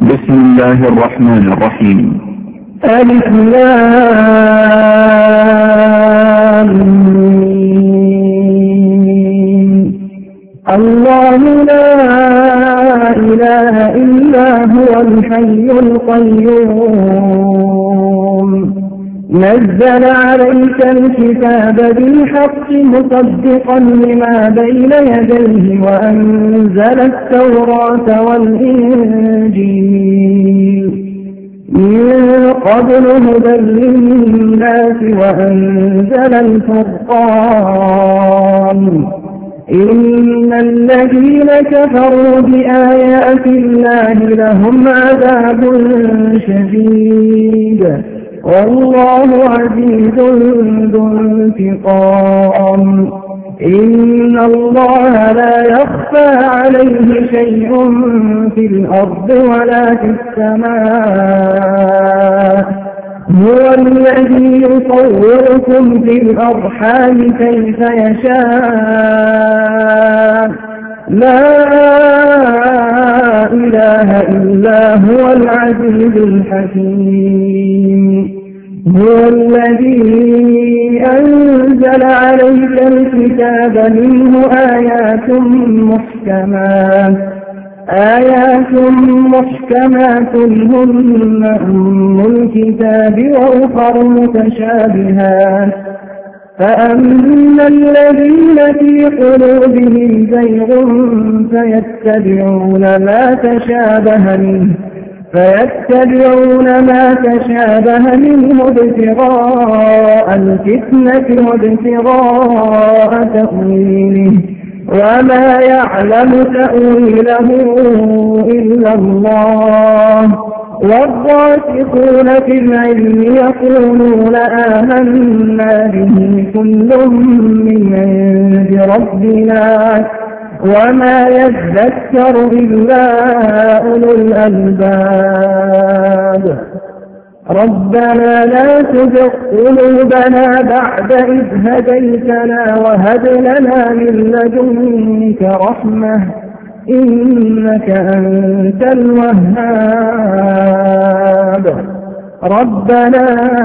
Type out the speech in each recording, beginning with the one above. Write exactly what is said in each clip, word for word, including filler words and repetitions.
بسم الله الرحمن الرحيم. ألف لام ميم. الله لا إله إلا هو الحي القيوم نزل عليك الكتاب بالحق مصدقا لما بين يديه وأنزل التوراة والإنجيل من قبل هدى للناس وأنزل الفرقان إن الذين كفروا بآيات الله لهم عذاب شديد والله عزيز ذو انتقام. إن الله لا يخفى عليه شيء في الأرض ولا في السماء هو الذي يصوركم في الأرحام كيف يشاء لا إله إلا هو العزيز الحكيم. هو الذي أنزل عليك الكتاب منه آيات محكمات آيات محكمات هن أم الكتاب وأخر متشابهات فأما الذين في قلوبهم زيغ فيتبعون ما تشابه منه فيتبعون ما تشابه منه ابتغاء الفتنة وابتغاء تأويله وما يعلم تأويله إلا الله والراسخون في العلم يقولون آمنا به كل من عند ربنا وما يذكر إلا أولو الألباب. ربنا لا تزغ قلوبنا بعد إذ هديتنا وهب لنا من لدنك رحمة إنك أنت الوهاب. ربنا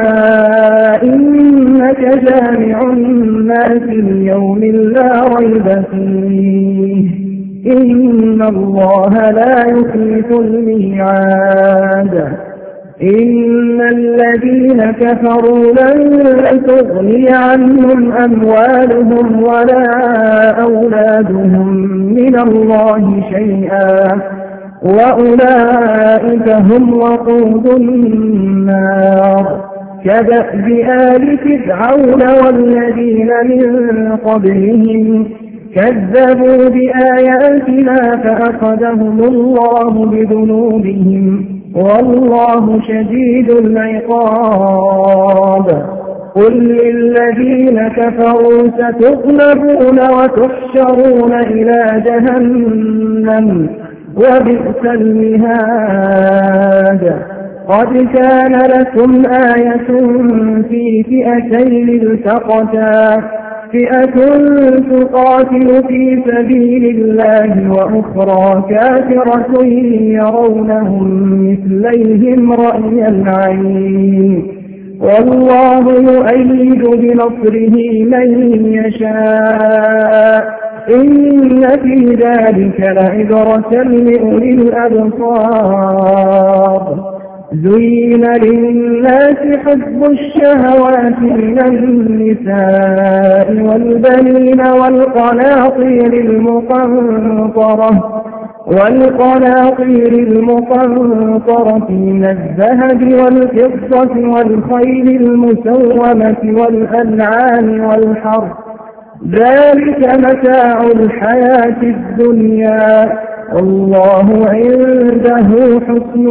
إنك جامع الناس ليوم لا ريب فيه إن الله لا يخلف الميعاد. إن الذين كفروا لن تغني عنهم أموالهم ولا أولادهم من الله شيئا وأولئك هم وقود النار كدأب آل فرعون والذين من قبلهم كذبوا بآياتنا فأخذهم الله بذنوبهم والله شديد العقاب. قل للذين كفروا ستغلبون وتحشرون إلى جهنم وبئس المهاد. قد كان لكم آية في فئتين التقتا فئة تقاتل في سبيل الله وأخرى كافرة يرونهم مثليهم رأي العين والله يؤيد بنصره من يشاء إن في ذلك لعبرة لأولي الأبصار. زين للناس حب الشهوات من النساء والبنين والقناطير المقنطرة والقناطير المقنطرة من الذهب والفضة والخيل المسومة والأنعام والحرث ذلك متاع الحياة الدنيا والله عنده حسن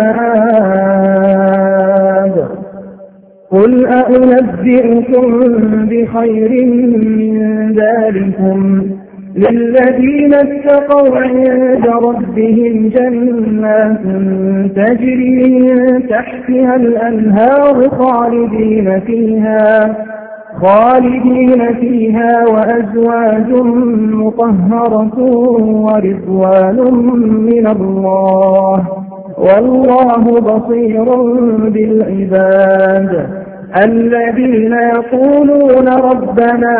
المآب. قل أنبئكم بخير من ذلكم للذين اتقوا عند ربهم جنات تجري من تحتها الأنهار خالدين فيها خالدين فيها وأزواج مطهرة ورضوان من الله والله بصير بالعباد. الذين يقولون ربنا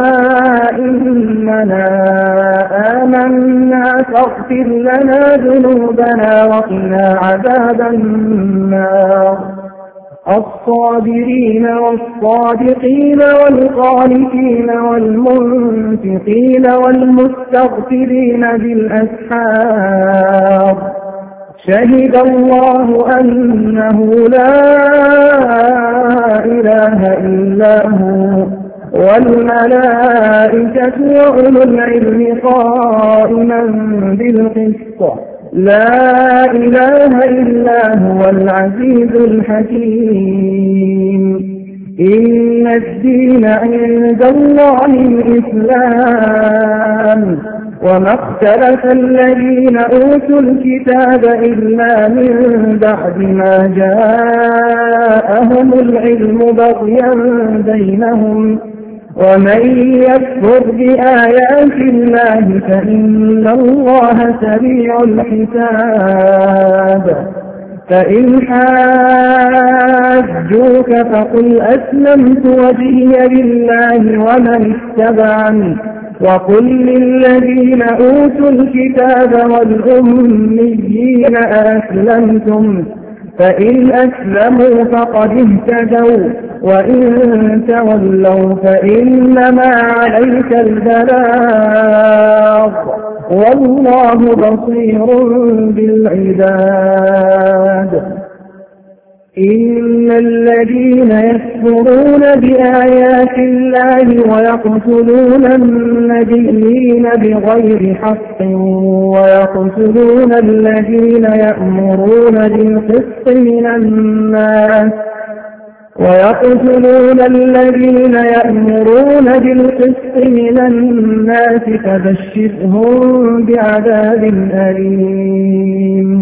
إننا آمنا فاغفر لنا ذنوبنا وقنا عذاب النار. الصابرين والصادقين والقانتين والمنفقين والمستغفرين بالأسحار. شهد الله أنه لا إله إلا هو والملائكة وأولو العلم قائما بالقسط لا إله إلا هو العزيز الحكيم. إن الدين عند الله الإسلام وما اختلف الذين أوتوا الكتاب إلا من بعد ما جاءهم العلم بغيا بينهم ومن يكفر بآيات الله فإن الله سريع الحساب. فإن حاجوك فقل أسلمت وجهي لله ومن اتبعني وقل للذين أوتوا الكتاب والأميين أسلمتم فإن أسلموا فقد اهتدوا وإن تولوا فإنما عليك البلاغ والله بصير بالعباد. إن الذين يكفرون بآيات الله ويقتلون النبيين بغير حق ويقتلون الذين يأمرون بالقسط من الناس ويقتلون الذين يأمرون بالقسط من الناس فبشرهم بعذاب أليم.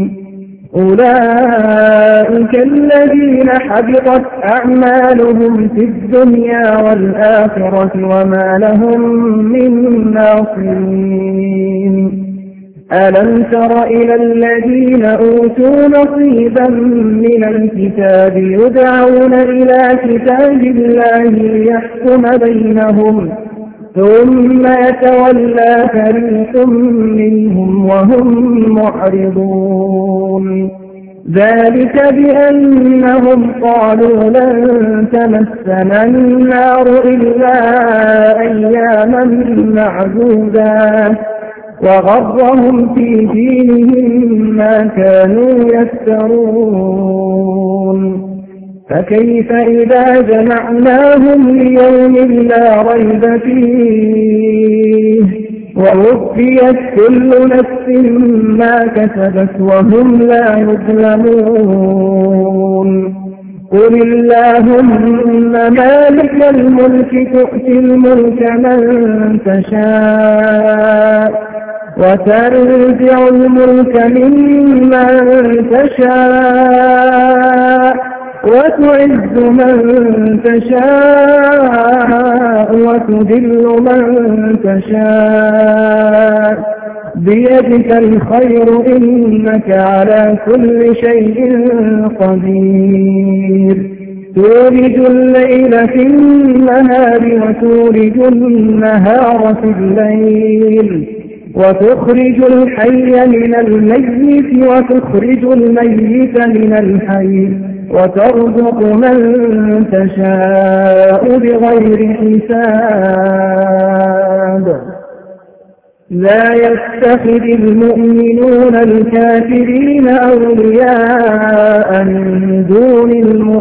أولئك الذين حبطت أعمالهم في الدنيا والآخرة وما لهم من ناصرين. ألم تر إلى الذين أوتوا نصيبا من الكتاب يدعون إلى كتاب الله ليحكم بينهم ثم يتولى فريق منهم وهم معرضون. ذلك بأنهم قالوا لن تمسنا النار إلا أياما معدودات وغرهم في دينهم ما كانوا يفترون. فكيف إذا جمعناهم ليوم لا ريب فيه ووفيت كل نفس ما كسبت وهم لا يظلمون. قل اللهم مالك الملك تؤتي الملك من تشاء وتنزع الملك ممن تشاء وتعز من تشاء وتذل من تشاء بيدك الخير إنك على كل شيء قدير. تولج الليل في النهار وتولج النهار في الليل وتخرج الحي من الميت وتخرج الميت من الحي وترزق من تشاء بغير حساب. لا يتخذ المؤمنون الكافرين أولياء من دون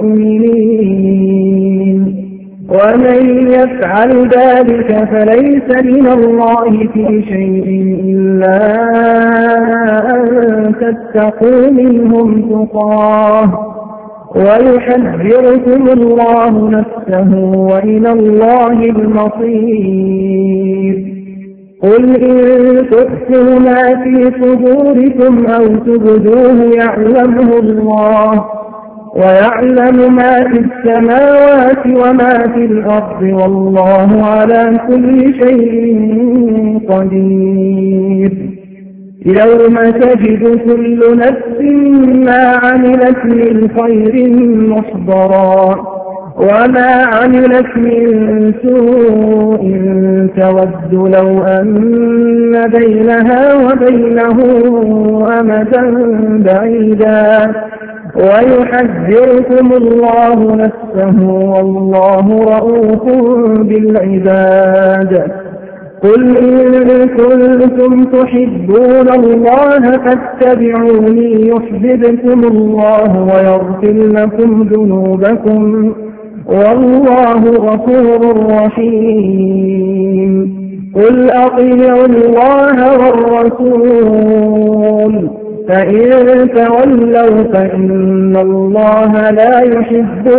المؤمنين ومن يفعل ذلك فليس من الله في شيء إلا أن تتقوا منهم تقاه ويحذركم الله نفسه وإلى الله المصير. قل إن تخفوا ما في صدوركم أو تبدوه يعلمه الله ويعلم ما في السماوات وما في الأرض والله على كل شيء قدير. يوم تجد كل نفس ما عملت من خير محضرا وما عملت من سوء تود لو أن بينها وبينه أمدا بعيدا ويحذركم الله نفسه والله رؤوف بالعباد. قل إن كنتم تحبون الله فاتبعوني يحببكم الله ويغفر لكم ذنوبكم والله غفور رحيم. قل أطيعوا الله والرسول فإن تولوا فإن الله لا يحب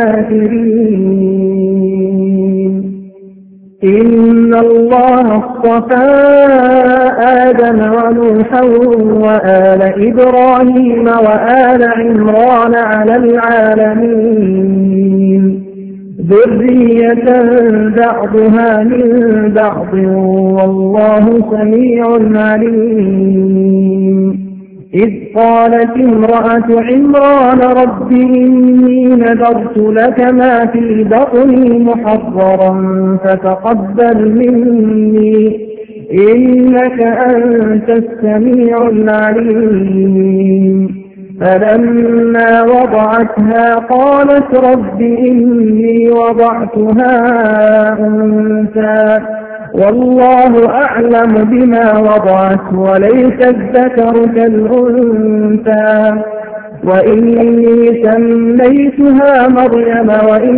الكافرين. إن الله اصطفى آدم ونوحا وآل إبراهيم وآل عمران على العالمين ذرية بعضها من بعض والله سميع عليم. إذ قالت امرأة عمران رب إني نذرت لك ما في بطني محررا فتقبل مني إنك أنت السميع العليم. فلما وضعتها قالت رب إني وضعتها أنثى والله أعلم بما وضعت وليس الذكر كالأنثى وإني سميتها مريم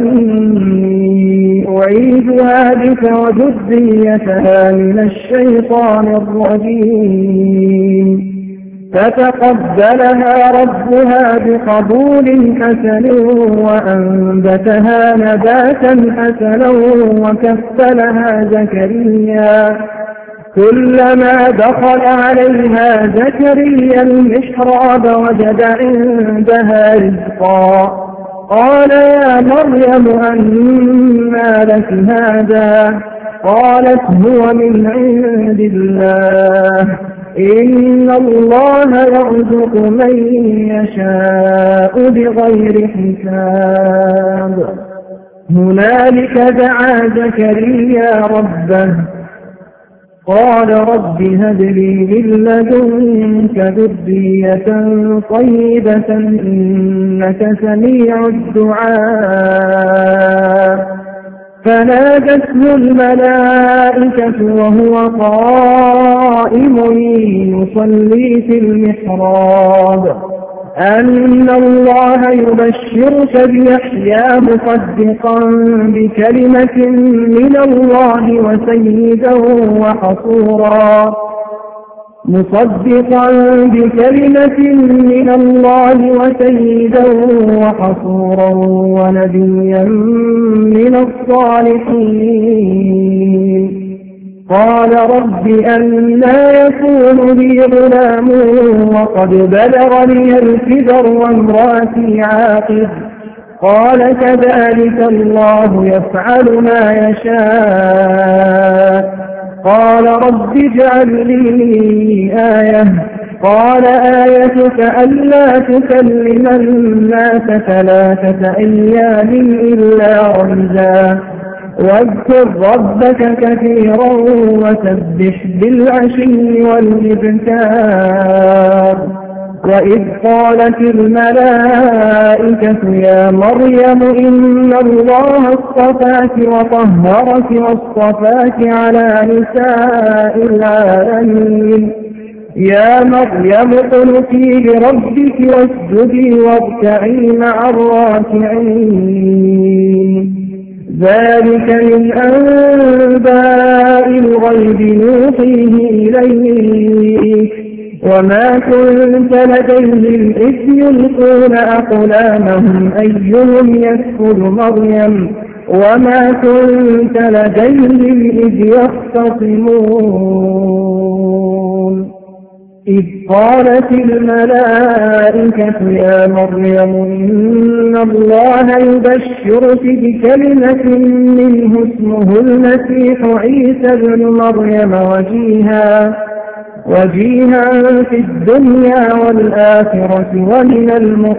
وإني أعيذها بك وذريتها من الشيطان الرجيم. فتقبلها ربها بقبول حسن وأنبتها نباتا حسنا وكفلها زكريا كلما دخل عليها زكريا المحراب وجد عندها رزقا قال يا مريم أنى لك هذا قالت هو من عند الله إن الله يرزق من يشاء بغير حساب. هنالك دعا زكريا ربه قال رب هب لي من لدنك ذرية طيبة إنك سميع الدعاء. فنادته الملائكة وهو قائم يصلي في المحراب أن الله يبشرك بيحيى مصدقا بكلمة من الله وسيدا وحصورا مصدقا بكلمة من الله وسيدا وحصورا ونبيا من الصالحين. قال رب أنى يكون لي غلام وقد بلغني الكبر وامرأتي عاقر قال كذلك الله يفعل ما يشاء. قال رب اجعل لي آية قال آيتك ألا تكلم الناس ثلاثة أيام إلا رمزا واذكر ربك كثيرا وسبح بالعشي والإبكار. وإذ قالت الملائكة يا مريم إن الله اصطفاك وطهرك واصطفاك على نساء العالمين. يا مريم اقنتي لربك واسجدي واركعي مع الراكعين. ذلك من أنباء الغيب نوحيه إليك وما كنت لديهم إذ يلقون أقلامهم أيهم يكفل مريم وما كنت لديهم إذ يختصمون. إذ قالت الملائكة يا مريم إن الله يبشرك بكلمة منه اسمه المسيح عيسى ابن مريم وجيها وجيها في الدنيا والآخرة ومن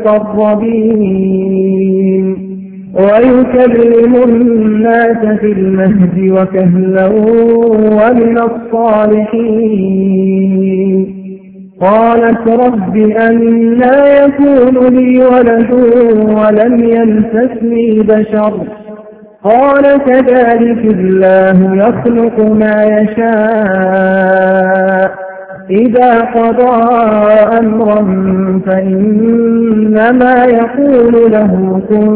المقربين ويكلم الناس في المهد وكهلا ومن الصالحين. قالت رب أنى يكون لي ولد ولم يمسسني بشر قال كذلك الله يخلق ما يشاء إذا قضى أمرا فإنما يقول له كن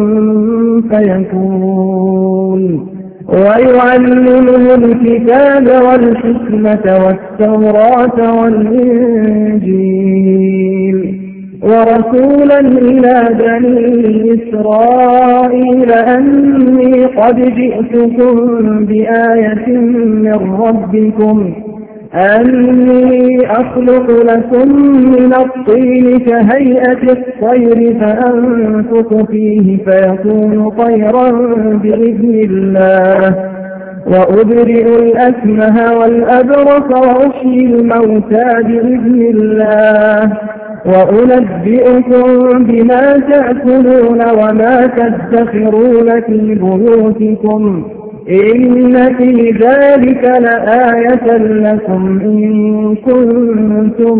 فيكون. ويعلمه الكتاب والحكمة والتوراة والإنجيل ورسولا إلى بني إسرائيل أني قد جئتكم بآية من ربكم أني أخلق لكم من الطين كهيئة الطير فأنفخ فيه فيكون طيرا بإذن الله وأبرئ الأكمه والأبرص وأحيي الموتى بإذن الله وأنبئكم بما تأكلون وما تدخرون في بيوتكم إن في ذلك لآية لكم إن كنتم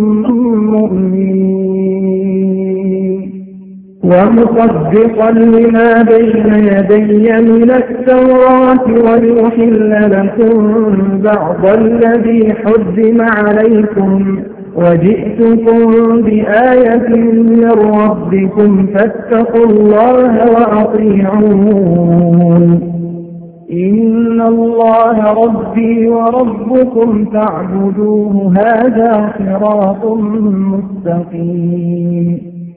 مؤمنين. ومصدقا لما بين يدي من التوراة ولأحل لكم بعض الذي حرم عليكم وجئتكم بآية من ربكم فاتقوا الله وأطيعون. إن الله ربي وربكم فاعبدوه هذا صراط مستقيم.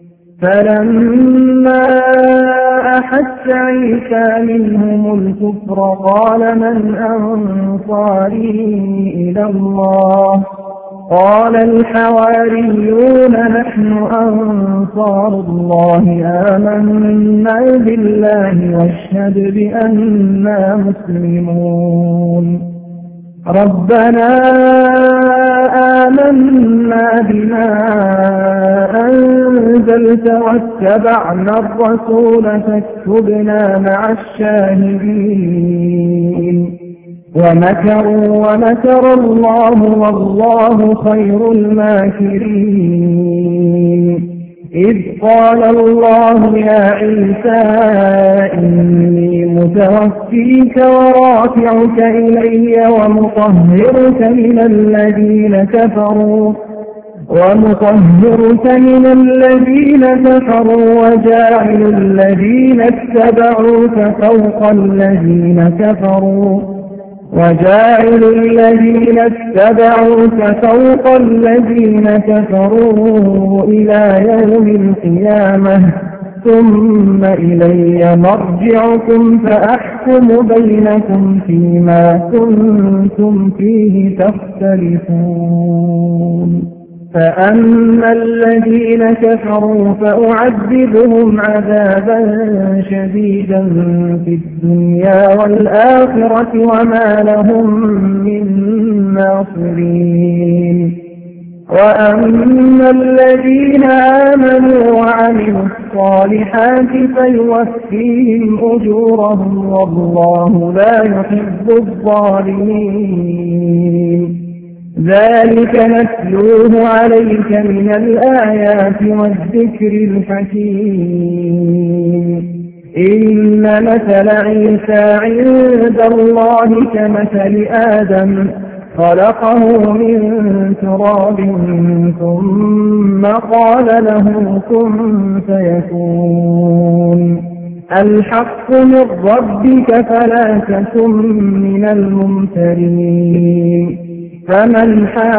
فلما أحس عيسى منهم الكفر قال من أنصاري إلى الله قال الحواريون نحن أنصار الله آمنا بالله واشهد بأننا مسلمون. ربنا آمنا بما أنزلت واتبعنا الرسول فاكتبنا مع الشاهدين. ومكروا ومكر الله والله خير الماكرين. إذ قال الله يا عيسى إني متوفيك ورافعك إلي ومطهرك من الذين كفروا ومطهرك من الذين كفروا وجاعل الذين اتبعوك فوق الذين كفروا وجاعل الذين اتبعوك فوق الذين كفروا إلى يوم القيامة ثم إلي مرجعكم فأحكم بينكم فيما كنتم فيه تختلفون. فأما الذين كفروا فأعذبهم عذابا شديدا في الدنيا والآخرة وما لهم من ناصرين. وأما الذين آمنوا وعملوا الصالحات فيوفيهم أجورهم والله لا يحب الظالمين. ذلك نتلوه عليك من الآيات والذكر الحكيم. إن مثل عيسى عند الله كمثل آدم خلقه من تراب ثم قال له كن فيكون. الحق من ربك فلا تكن من الممترين. فمن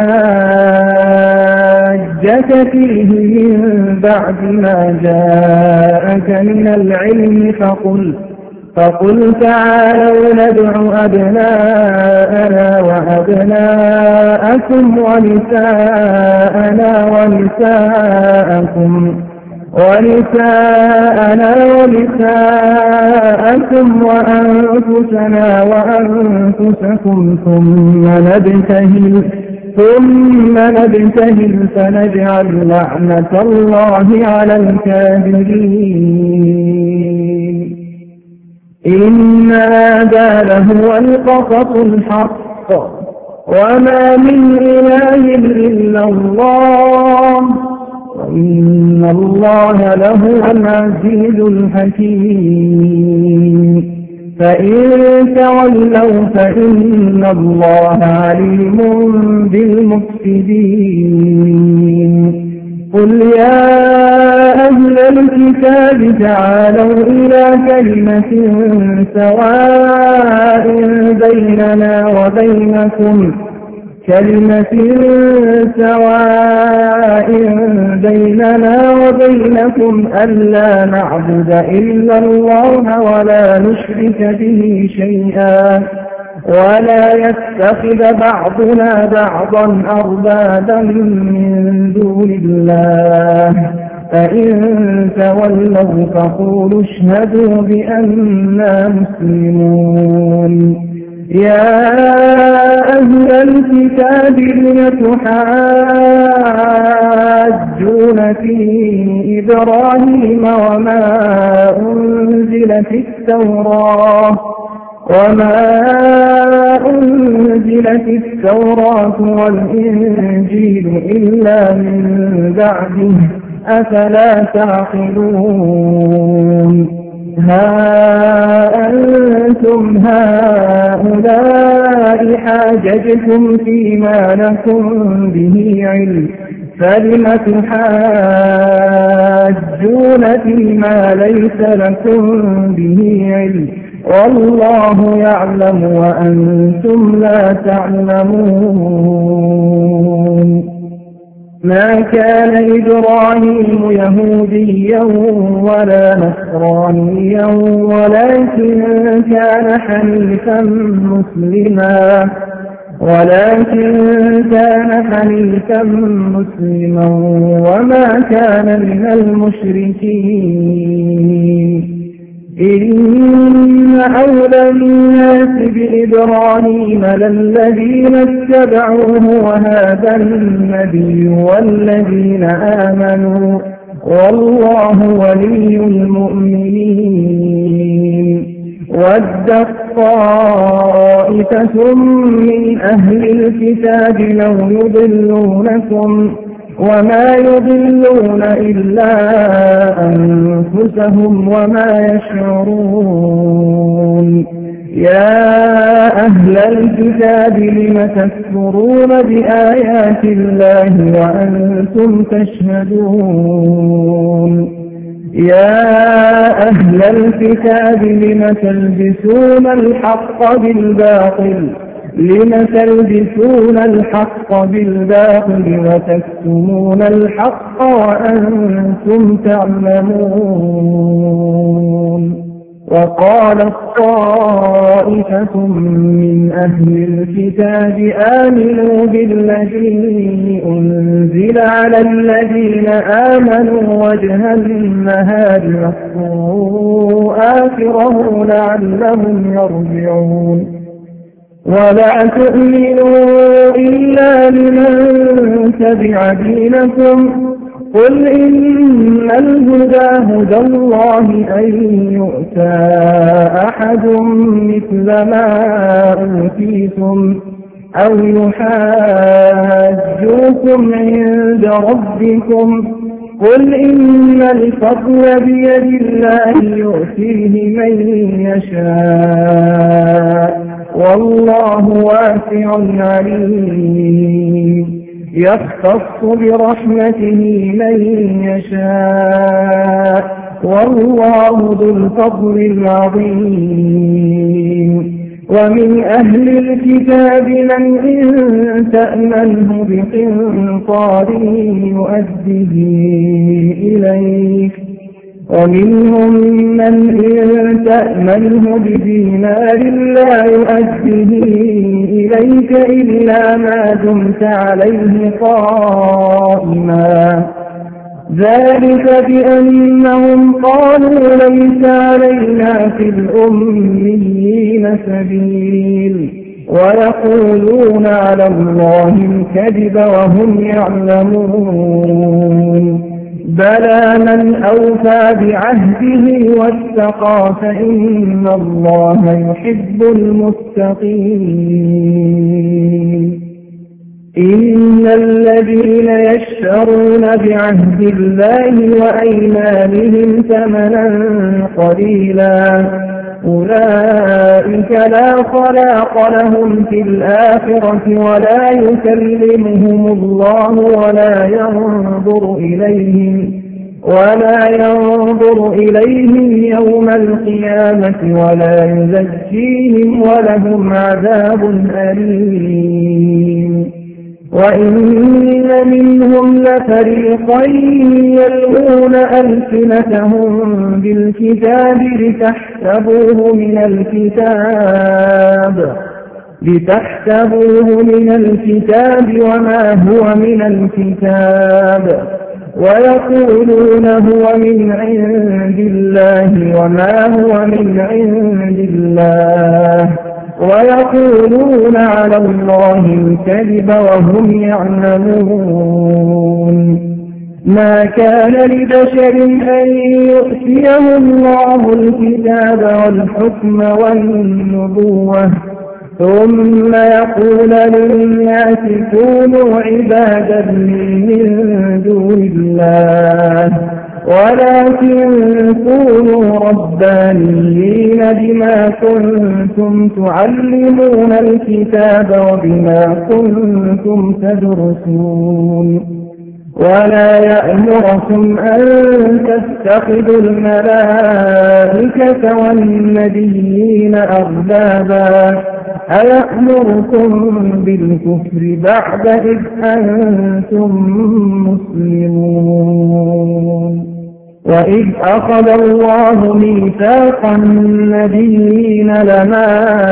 حاجك فيه من بعد ما جاءك من العلم فقل فقل تعالوا ندع أبناءنا وأبناءكم ونساءنا ونساءكم ونساءنا ونساءكم وأنفسنا وأنفسكم ثم نبتهل ثم نبتهل فنجعل لعنة الله على الكاذبين إن هذا لهو القصص الحق وما من إله إلا الله وإن الله لهو العزيز الحكيم فإن تولوا فإن الله عليم بالمفسدين قل يا أهل الكتاب تعالوا إلى كلمة سواء بيننا وبينكم كلمة سواء بيننا وبينكم ألا نعبد إلا الله ولا نشرك به شيئا ولا يتخذ بعضنا بعضا أربابا من دون الله فإن تولوا فقولوا اشهدوا بأننا مسلمون يا أهل الكتاب لم تحاجون في إبراهيم وما أنزلت التوراة وما أنزلت التوراة والإنجيل إلا من بعده أفلا تعقلون ها أنتم هؤلاء حاججتم فيما لكم به علم فلم تحاجون فيما ليس لكم به علم والله يعلم وأنتم لا تعلمون ما كان إبراهيم يهوديا ولا نصرانيا ولكن كان حنيفا مسلما ولكن كان حنيفا مسلما وما كان من المشركين إن أولى الناس بإبراهيم للذين اتبعوه وهذا النبي والذين آمنوا والله ولي المؤمنين ود طائفة من أهل الكتاب لو يضلونكم وما يضلون إلا أنفسهم وما يشعرون يا أهل الكتاب لم تكفرون بآيات الله وأنتم تشهدون يا أهل الكتاب لم تلبسون الحق بالباطل لم تلبسون الحق بالباطل وتكتمون الحق وأنتم تعلمون وقالت طائفة من أهل الكتاب آمنوا بالذي أنزل على الذين آمنوا وجه النهار واكفروا آخره لعلهم يرجعون ولا تؤمنوا إلا لمن تبع دينكم قل إن الهدى هدى الله أن يؤتى أحد مثل ما أوتيتم أو يحاجوكم عند ربكم قل إن الفضل بيد الله يؤتيه من يشاء والله واسع عليم يختص برحمته من يشاء والله ذو الفضل العظيم ومن أهل الكتاب من إن تأمنه بقنطار يؤديه إليك ومنهم من إن تأمنه بدينار لا يؤديه إليك إلا ما دمت عليه قائما ذلك بأنهم قالوا ليس علينا في الأميين سبيل ويقولون على الله الكذب وهم يعلمون بلى من أوفى بعهده واتقى فإن الله يحب المتقين إن الذين يشترون بعهد الله وأيمانهم ثمنا قليلا أولئك لا خلاق لهم في الآخرة ولا يكلمهم الله ولا ينظر إليهم ولا ينظر إليهم يوم القيامة ولا يزكيهم ولهم عذاب أليم وإن منهم لفريقا يلغون ألسنتهم بالكتاب لتحسبوه من الكتاب لتحسبوه من الكتاب وما هو من الكتاب ويقولون هو من عند الله وما هو من عند الله ويقولون على الله الكذب وهم يعلمون ما كان لبشر أن يؤتيه الله الكتاب والحكم والنبوة ثم يقول للناس كونوا عبادا لي من دون الله ولكن كونوا ربانيين بما كنتم تعلمون الكتاب وبما كنتم تدرسون ولا يأمركم أن تتخذوا الملائكة والنبيين أربابا أيأمركم بالكفر بعد إذ أنتم مسلمون وإذ أخذ الله ميثاق النبيين لما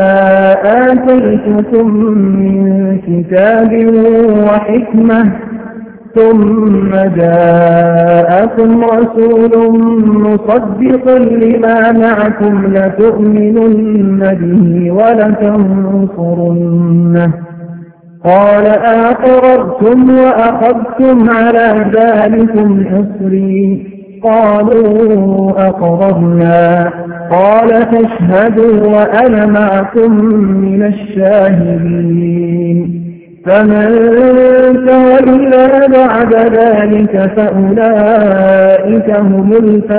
آتيتكم من كتاب وحكمة ثم جاءكم رسول مصدق لما معكم لتؤمنن به ولتنصرنه قال أقررتم وأخذتم على ذلكم إصري قالوا أقررنا قال فاشهدوا وأنا معكم من الشاهدين فمن تولى بعد ذلك فأولئك هم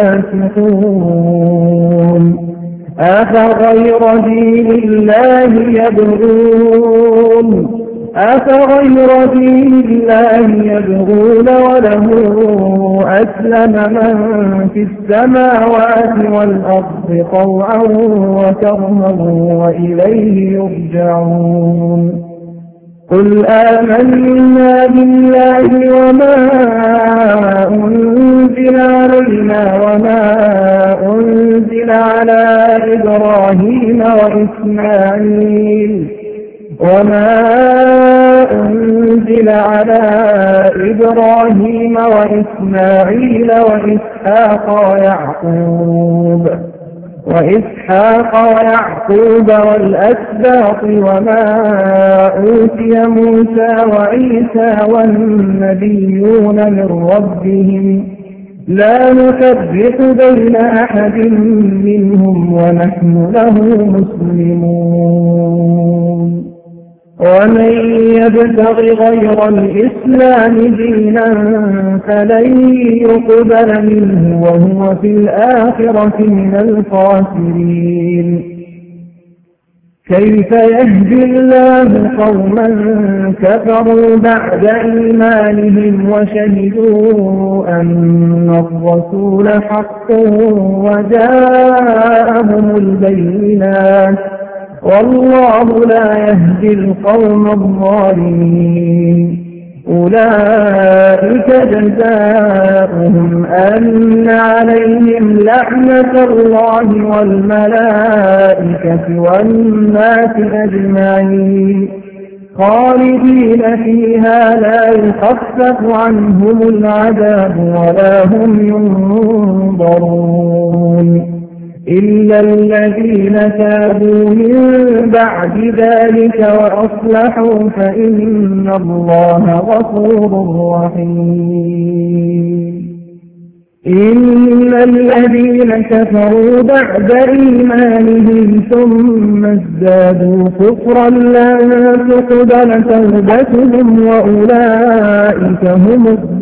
الفاسقون أفغير دين الله يبغون أفغير دين الله يبغون وله أسلم من في السماوات والأرض طوعا وكرها وإليه يرجعون قل آمنا بالله وما أنزل علينا وما أنزل على إبراهيم وإسماعيل وما أنزل على إبراهيم وإسماعيل وإسحاق ويعقوب وإسحاق ويعقوب والأسباط وما أوتي موسى وعيسى والنبيون من ربهم لا نفرق بين أحد منهم ونحن له مسلمون ومن يبتغ غير الإسلام دينا فلن يقبل منه وهو في الآخرة من الخاسرين كيف يهدي الله قوما كفروا بعد إيمانهم وشهدوا أن الرسول حق وجاءهم البينات والله لا يهدي القوم الظالمين أولئك جزاؤهم أن عليهم لعنة الله والملائكة والناس أجمعين خالدين فيها لا يخفف عنهم العذاب ولا هم ينظرون إلا الذين تابوا من بعد ذلك وأصلحوا فإن الله غفور رحيم. إن الذين كفروا بعد إيمانهم ثم ازدادوا كفرا لن تقبل توبتهم وأولئك هم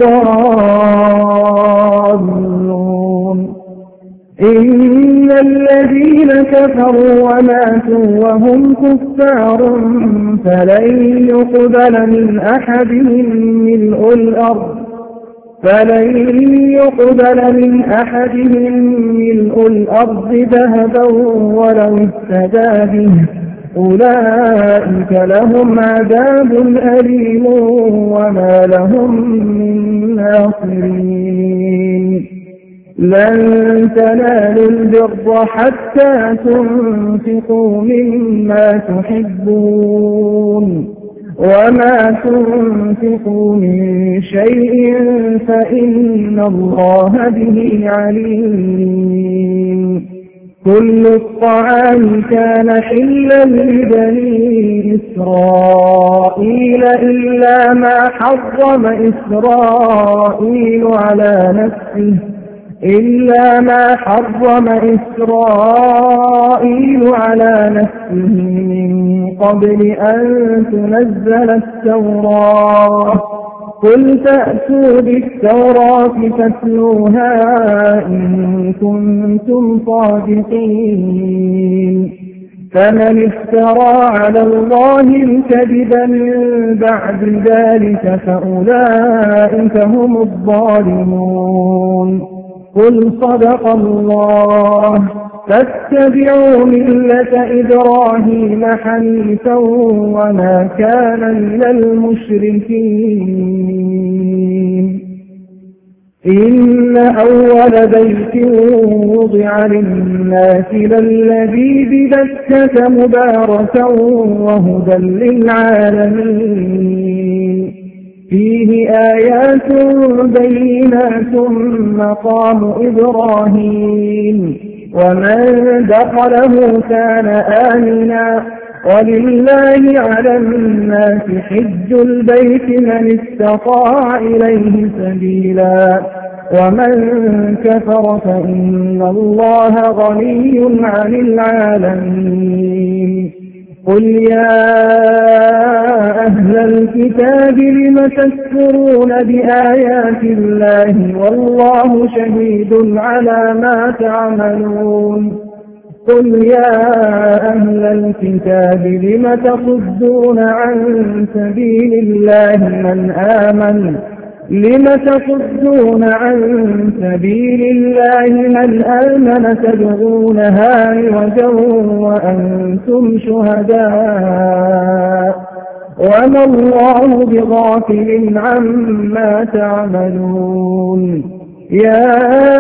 الضالون. إن الذين كفروا وماتوا وهم كفار فلن يقبل من أحدهم ملء الأرض فلن يقبل من أحدهم ملء الأرض ذهبا ولو افتدى به أولئك لهم عذاب أليم وما لهم من ناصرين. لن تنالوا البر حتى تنفقوا مما تحبون وما تنفقوا من شيء فإن الله به عليم. كل الطعام كان حلا لبني إسرائيل إلا ما حرم إسرائيل على نفسه إلا ما حرم إسرائيل على نفسه من قبل أن تنزل التوراة. قل فأتوا بالتوراة فاتلوها إن كنتم صادقين. فمن افترى على الله الكذب من بعد ذلك فأولئك هم الظالمون. قل صدق الله فاتبعوا ملة إبراهيم حنيفا وما كان من المشركين. إن أول بيت وضع للناس للذي ببكة مباركا وهدى للعالمين. فيه آيات بينات مقام إبراهيم ومن دخله كان آمنا ولله على الناس حج البيت من استطاع إليه سبيلا ومن كفر فإن الله غني عن العالمين. قل يا أهل الكتاب لم تكفرون بآيات الله والله شهيد على ما تعملون. قل يا أهل الكتاب لم تصدون عن سبيل الله من آمن لم تصدون عن سبيل الله من آمن تبغونها عوجا وأنتم شهداء وما الله بغافل عما تعملون. يا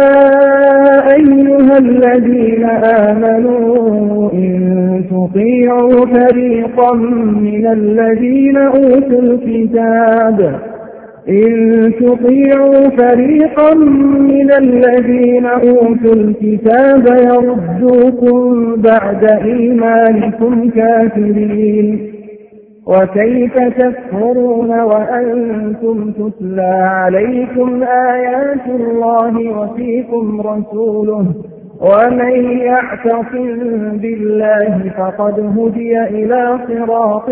أيها الذين آمنوا إن تطيعوا فريقا من الذين أوتوا الكتاب إن تطيعوا فريقا من الذين أوتوا الكتاب يردوكم بعد إيمانكم كافرين. وكيف تكفرون وأنتم تتلى عليكم آيات الله وفيكم رسوله ومن يعتصم بالله فقد هدي إلى صراط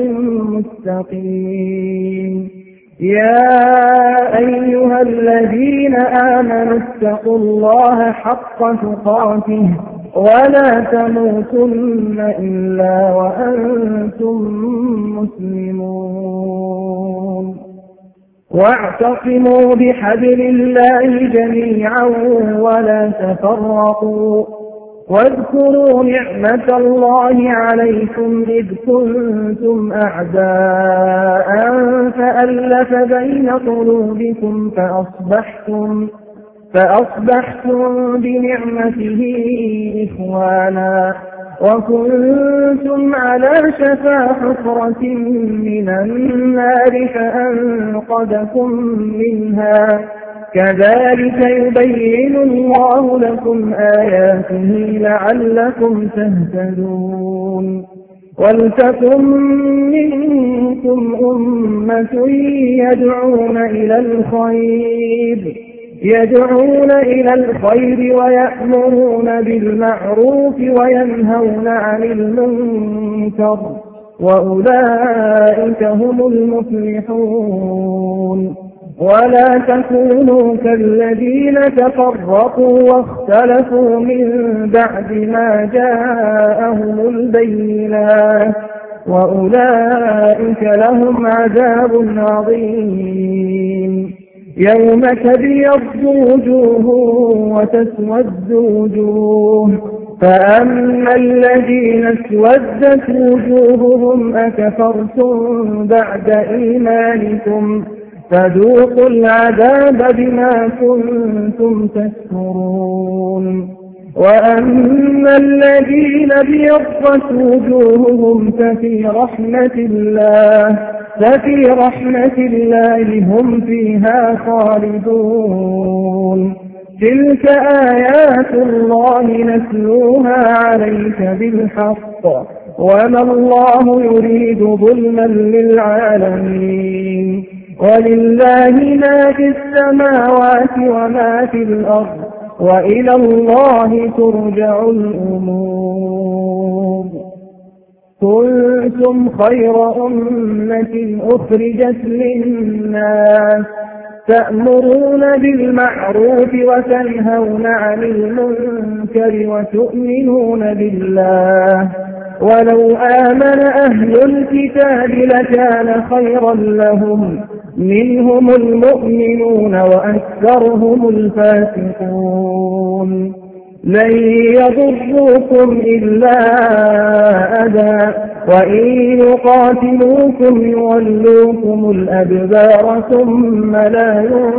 مستقيم. يا أيها الذين آمنوا اتقوا الله حق تقاته ولا تموتن إلا وأنتم مسلمون. واعتصموا بحبل الله جميعا ولا تفرقوا. واذكروا نعمة الله عليكم إذ كنتم أعداء فألف بين قلوبكم فأصبحتم فأصبحتم بنعمته إخوانا وكنتم على شفا حفرة من النار فأنقذكم منها. كذلك يبين الله لكم آياته لعلكم تهتدون. ولتكن منكم أمة يدعون إلى الخير يدعون إلى الخير ويأمرون بالمعروف وينهون عن المنكر وأولئك هم المفلحون. ولا تكونوا كالذين تفرقوا واختلفوا من بعد ما جاءهم البينات وأولئك لهم عذاب عظيم. يوم تبيض وجوه وتسود وجوه فأما الذين اسودت وجوههم أكفرتم بعد إيمانكم فذوقوا العذاب بما كنتم تكفرون. وأما الذين ابيضت وجوههم ففي رحمة الله ففي رحمة الله هم فيها خالدون. تلك آيات الله نتلوها عليك بالحق وما الله يريد ظلما للعالمين. ولله ما في السماوات وما في الأرض وإلى الله ترجع الأمور. كنتم خير أمة أخرجت للناس تأمرون بالمعروف وتنهون عن المنكر وتؤمنون بالله. ولو آمن أهل الكتاب لكان خيرا لهم منهم المؤمنون وأكثرهم الفاسقون. لن يضروكم إلا أذى وإن يقاتلوكم يولوكم الأدبار ثم لا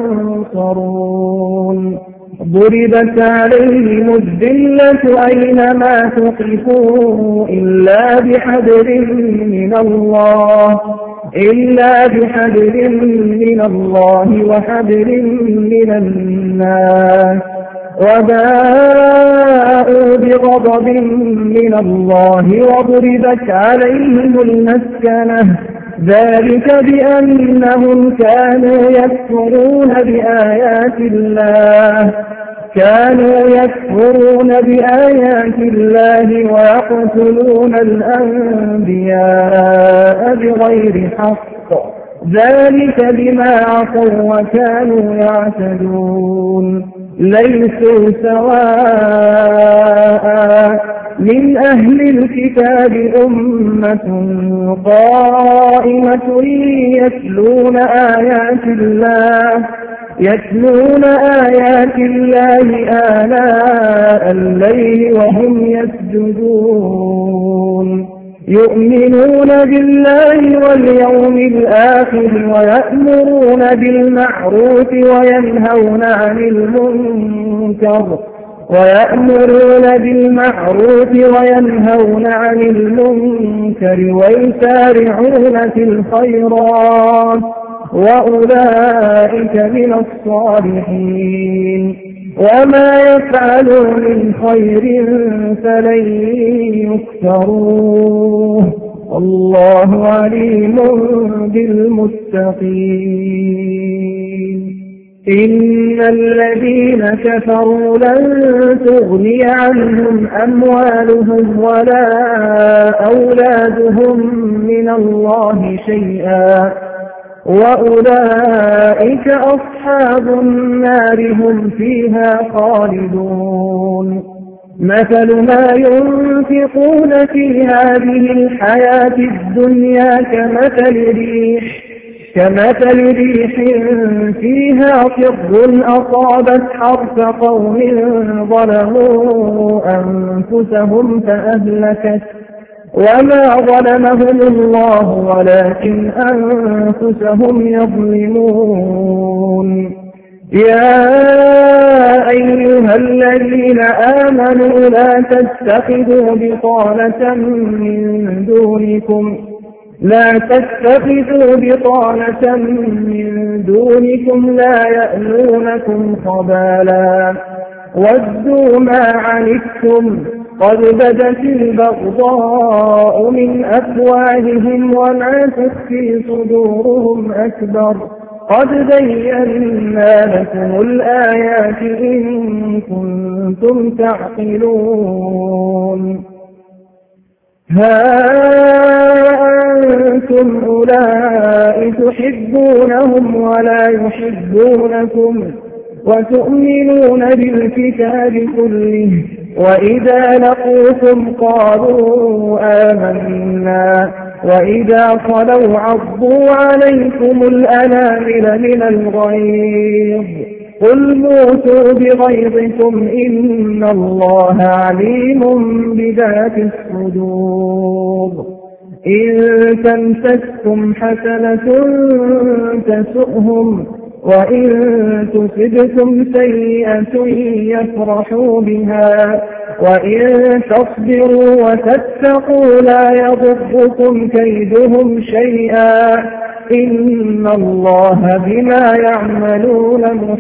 ينصرون. ضربت عليهم الذلة أينما ثقفوا إلا بحبل من الله إلا بحبل من الله وحبل من الناس وباءوا بغضب من الله وضربت عليهم المسكنة ذلك بأنهم كانوا يكفرون بآيات الله كانوا يكفرون بآيات الله ويقتلون الأنبياء بغير حق ذلك بما عصوا وكانوا يعتدون. ليسوا سواء من أهل الكتاب أمة قائمة يتلون آيات الله يتلون آيات الله آلاء الليل وهم يسجدون يؤمنون بالله واليوم الآخر ويأمرون بالمعروف وينهون عن المنكر ويأمرون بالمعروف وينهون عن المنكر ويسارعون في الخيرات وأولئك من الصالحين. وما يفعلوا من خير فلن يكفروه والله عليم بالمتقين. إن الذين كفروا لن تغني عنهم أموالهم ولا أولادهم من الله شيئا وأولئك أصحاب النار هم فيها خالدون. مثل ما ينفقون في هذه الحياة الدنيا كمثل ريح كمثل ريح فيها صر أصابت حرث قوم ظلموا أنفسهم فأهلكت وما ظلمهم الله ولكن أنفسهم يظلمون. يا أيها الذين آمنوا لا تتخذوا بطانة من دونكم لا تتخذوا بطانة من دونكم لا يألونكم خبالا ودوا ما عنتم قد بدت البغضاء من أفواههم وما تخفي صدورهم أكبر قد بينا لكم الآيات إن كنتم تعقلون ها أنتم أولئك تحبونهم ولا يحبونكم وتؤمنون بالكتاب كله وإذا لقوكم قالوا آمنا وإذا خلوا عضوا عليكم الأنامل من الغيظ قل موتوا بغيظكم إن الله عليم بذات الصدور إن تمسككم حسنة تسؤهم وإن تصبكم سيئة يفرحوا بها وإن تصبروا وتتقوا لا يضركم كيدهم شيئا إن الله بما يعملون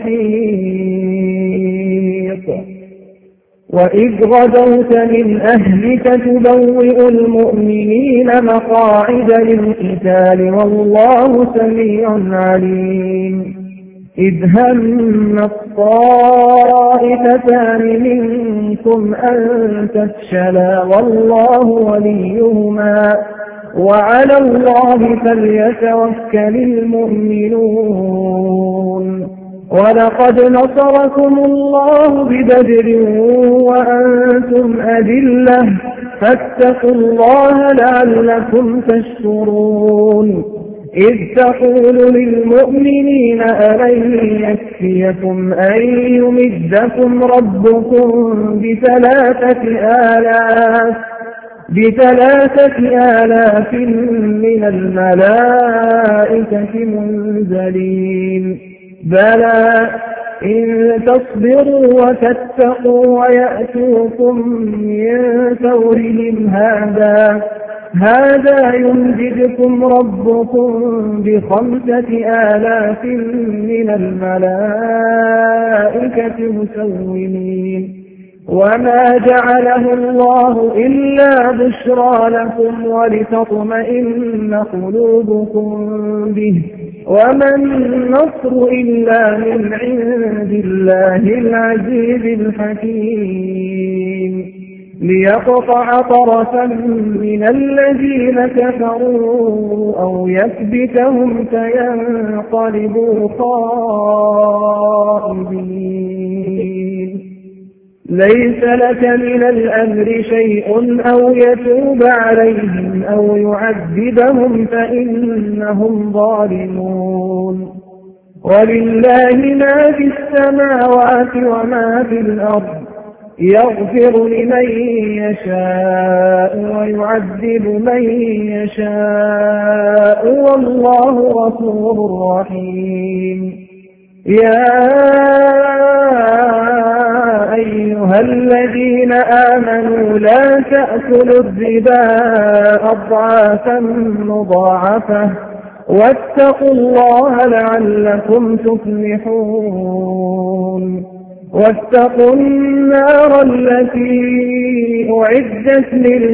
محيط وإذ غدوت من أهلك تبوئ المؤمنين مقاعد للقتال والله سميع عليم إذ هم الطائفتان منكم أن تفشلا والله وليهما وعلى الله فليتوكل المؤمنون ولقد نصركم الله ببدر وأنتم أذلة فاتقوا الله لعلكم تشكرون إذ تقول للمؤمنين ألن يكفيكم أن يمدكم ربكم بثلاثة آلاف بثلاثة آلاف من الملائكة منزلين بلى إن تصبروا وتتقوا ويأتوكم من فورهم هذا هذا يمددكم ربكم بخمسة آلاف من الملائكة مسومين وما جعله الله إلا بشرى لكم ولتطمئن قلوبكم به وما النصر إلا من عند الله العزيز الحكيم ليقطع طرفا من الذين كفروا أو يكبتهم فينقلبوا خائبين ليس لك من الأمر شيء أو يتوب عليهم أو يعذبهم فإنهم ظالمون ولله ما في السماوات وما في الأرض يغفر لمن يشاء ويعذب من يشاء والله غفور رحيم يا أيها الذين آمنوا لا تأكلوا الربا أضعافا مضاعفة واتقوا الله لعلكم تفلحون واتقوا النار التي أعدت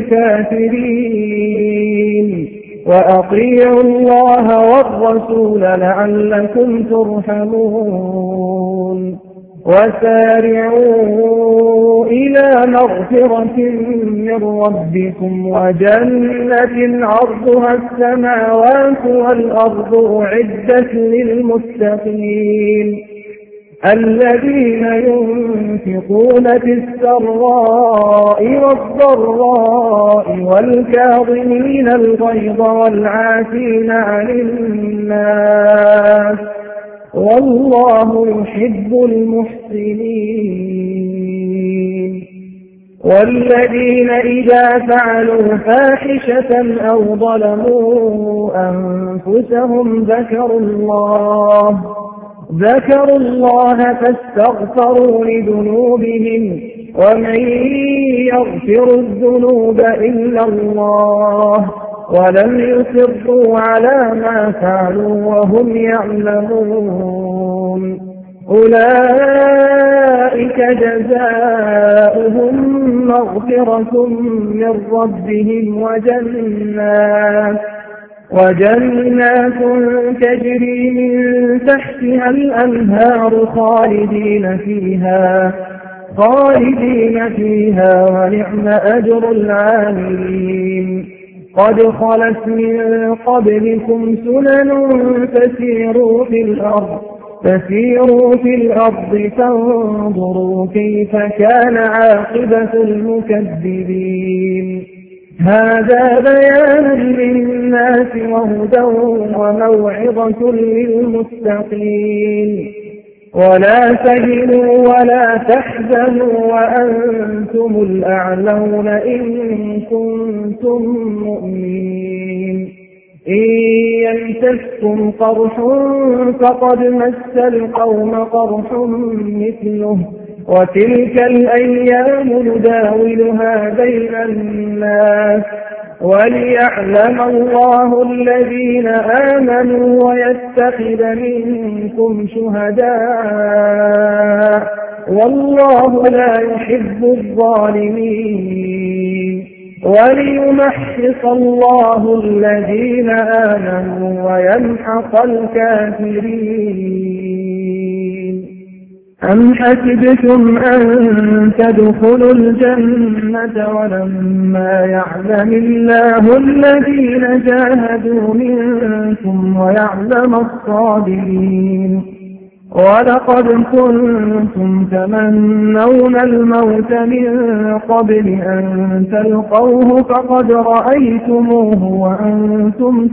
للكافرين وأطيعوا الله والرسول لعلكم ترحمون وسارعوا إلى مغفرة من ربكم وجنة عرضها السماوات والأرض أعدت للمتقين الذين ينفقون في السراء والضراء والكاظمين الغيظ والعافين عن الناس والله يحب المحسنين والذين إذا فعلوا فاحشة أو ظلموا أنفسهم ذكروا الله ذكروا الله فاستغفروا لذنوبهم ومن يغفر الذنوب إلا الله ولم يصروا على ما فعلوا وهم يعلمون أولئك جزاؤهم مغفرة من ربهم وجنات وجنات تجري من تحتها الأنهار خالدين فيها خالدين فيها ونعم أجر العاملين. قد خلت من قبلكم سنن فسيروا في الأرض فسيروا في الأرض فانظروا كيف كان عاقبة المكذبين. هذا بيان للناس وهدى وموعظة للمتقين. ولا تهنوا ولا تحزنوا وأنتم الأعلون إن كنتم مؤمنين. إن يمسسكم قرح فقد مس القوم قرح مثله وتلك الأيام نداولها بين الناس وليعلم الله الذين آمنوا ويتخذ منكم شهداء والله لا يحب الظالمين. وليمحص الله الذين آمنوا ويمحق الكافرين. أم حسبتم أن تدخلوا الجنة ولما يعلم الله الذين جاهدوا منكم ويعلم الصابرين. ولقد كنتم تمنون الموت من قبل أن تلقوه فقد رأيتموه وأنتم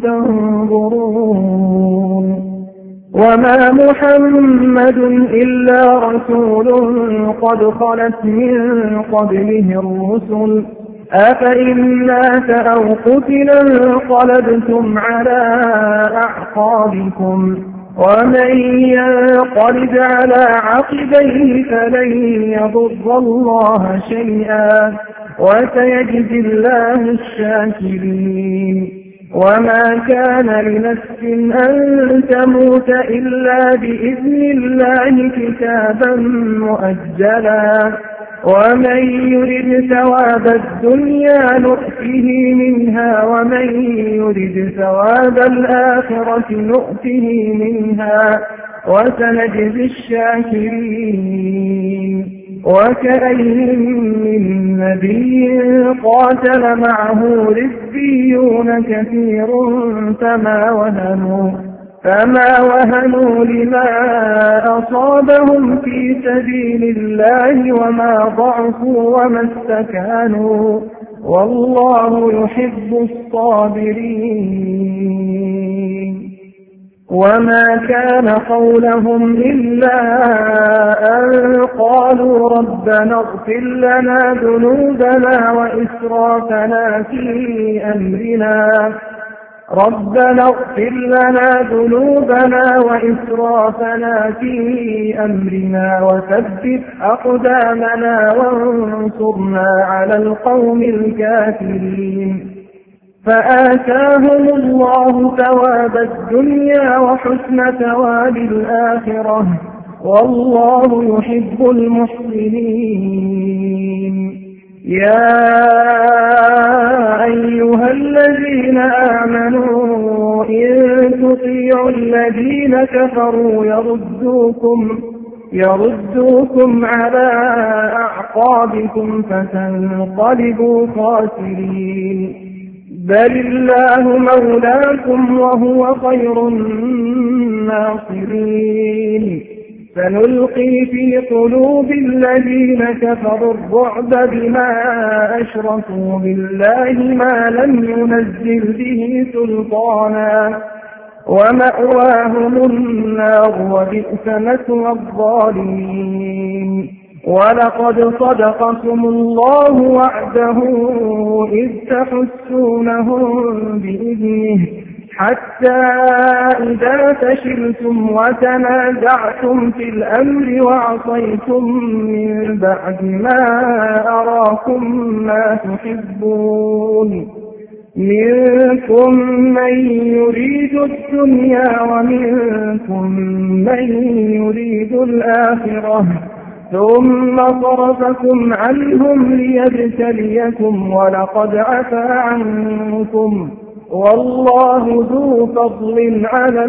تنظرون. وما محمد إلا رسول قد خلت من قبله الرسل أفإن مات أو قتل انقلبتم على أعقابكم ومن ينقلب على عقبيه فلن يضر الله شيئا وسيجزي الله الشاكرين. وما كان لنفس أن تموت إلا بإذن الله كتابا مؤجلا ومن يرد ثواب الدنيا نؤته منها ومن يرد ثواب الآخرة نؤته منها وسنجزي الشاكرين. وكأين من نبي قاتل معه ربيون كثير فما وهنوا فما وهنوا لما أصابهم في سبيل الله وما ضعفوا وما استكانوا والله يحب الصابرين. وما كان قولهم إلا أن قالوا ربنا اغفر لنا ذنوبنا وإسرافنا في أمرنا ربنا اغفر لنا ذنوبنا وإسرافنا في أمرنا وثبت أقدامنا وانصرنا على القوم الكافرين. فآتاهم الله ثواب الدنيا وحسن ثواب الآخرة والله يحب المحسنين. يا أيها الذين آمنوا إن تطيعوا الذين كفروا يردوكم يردوكم على أعقابكم فتنقلبوا خاسرين. بل الله مولاكم وهو خير الناصرين. سنلقي في قلوب الذين كفروا الرعب بما أشركوا بالله ما لم ينزل به سلطانا ومأواهم النار وبئس مثوى الظالمين. ولقد صدقكم الله وعده إذ تحسونهم بإذنه حتى إذا فشلتم وتنازعتم في الأمر وعصيتم من بعد ما أراكم ما تحبون منكم من يريد الدنيا ومنكم من يريد الآخرة ثم صرفكم عنهم ليبتليكم ولقد عفا عنكم والله ذو فضل على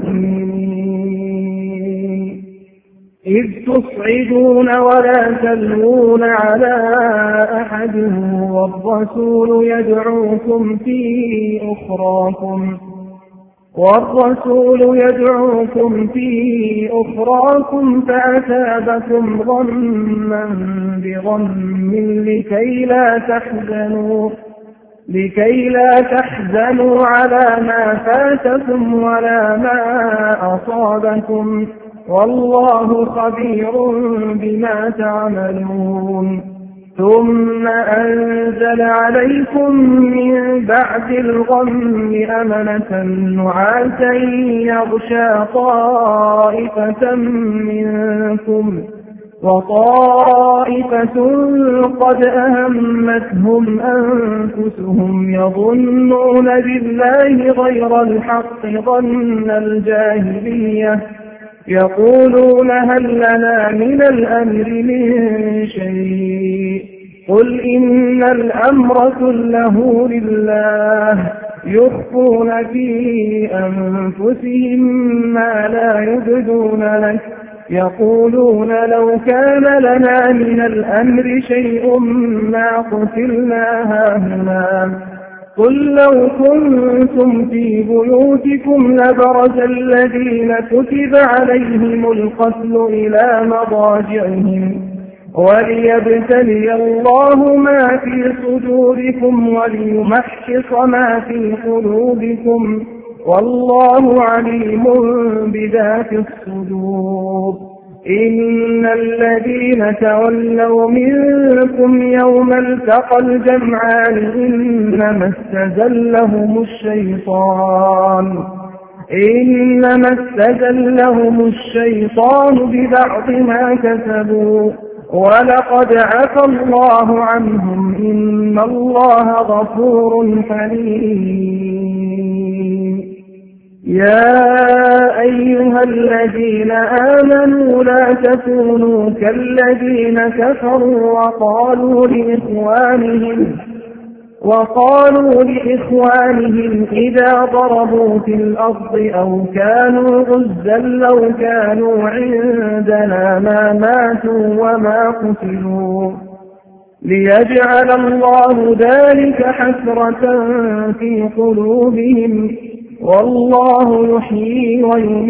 المؤمنين. إذ تصعدون ولا تلوون على أحد والرسول يدعوكم في أخراكم والرسول يدعوكم في أخراكم فأثابكم غما بغم لكي لا تحزنوا لكي لا تحزنوا على ما فاتكم ولا ما أصابكم والله خبير بما تعملون. ثم أنزل عليكم من بعد الغم أمنة نعاسا يغشى طائفة منكم وطائفة قد أهمتهم أنفسهم يظنون بالله غير الحق ظن الجاهلية يقولون هل لنا من الأمر من شيء قل إن الأمر كله لله يخفون في أنفسهم ما لا يبدون لك يقولون لو كان لنا من الأمر شيء ما قتلنا هاهنا قل لو كنتم في بيوتكم لبرز الذين كتب عليهم القتل إلى مضاجعهم وليبتلي الله ما في صدوركم وليمحص ما في قلوبكم والله عليم بذات الصدور. إن الذين تولوا منكم يوم التقى الجمعان إنما استزلهم الشيطان إنما استزلهم الشيطان ببعض ما كسبوا ولقد عفا الله عنهم إن الله غفور حليم. يا أيها الذين آمنوا لا تكونوا كالذين كفروا وقالوا لإخوانهم وقالوا لإخوانهم إذا ضربوا في الأرض أو كانوا غزا لو كانوا عندنا ما ماتوا وما قتلوا ليجعل الله ذلك حسرة في قلوبهم والله يحيي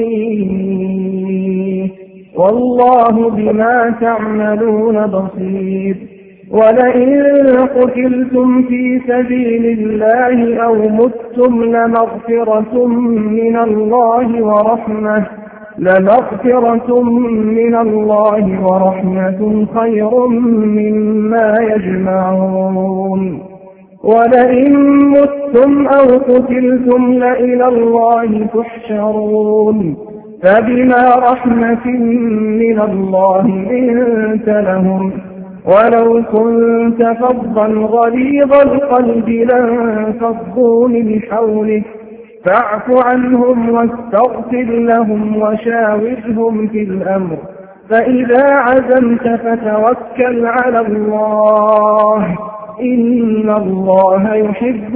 ويميت والله بما تعملون بصير. ولئن قتلتم في سبيل الله أو متم لمغفرة من الله ورحمة لمغفرة من الله ورحمة خير مما يجمعون. ولئن متم أو قتلتم لإلى الله تحشرون فبما رحمة من الله لنت لهم ولو كنت فظا غليظ القلب لانفضوا من حولك فاعف عنهم واستغفر لهم وشاورهم في الأمر فإذا عزمت فتوكل على الله إن الله يحب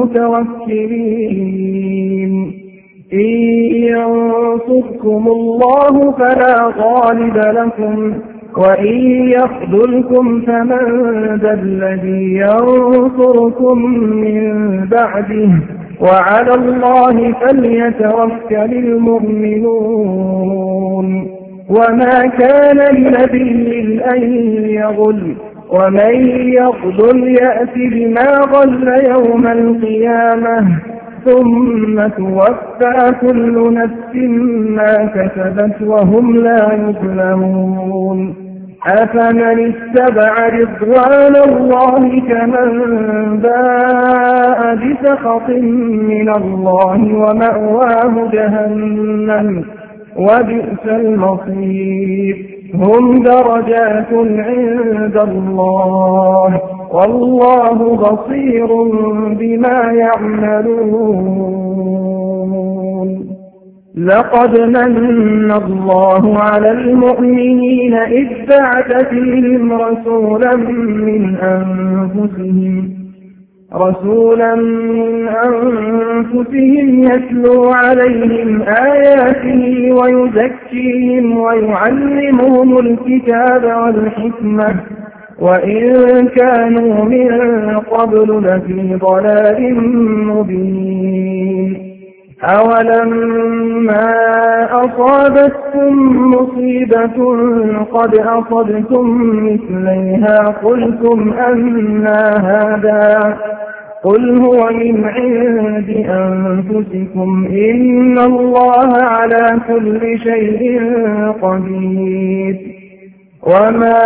المتوكلين. إن ينصركم الله فلا غالب لكم وإن يخذلكم فمن ذا الذي ينصركم من بعده وعلى الله فليتوكل المؤمنون. وما كان لنبي أن يغل ومن يغل يأت بما غل يوم القيامة ثم توفى كل نفس ما كسبت وهم لا يظلمون. أفمن اتبع رضوان الله كمن باء بسخط من الله ومأواه جهنم وبئس المصير. هم درجات عند الله والله بصير بما يعملون. لقد من الله على المؤمنين إذ بعث فيهم رسولا من أنفسهم رسولا من أنفسهم يتلو عليهم آياته ويزكيهم ويعلمهم الكتاب والحكمة وإن كانوا من قبل لفي ضلال مبين. أولما أصابتكم مصيبة قد أصبتم مثليها قلتم أنى هذا قل هو من عند أنفسكم إن الله على كل شيء قدير. وما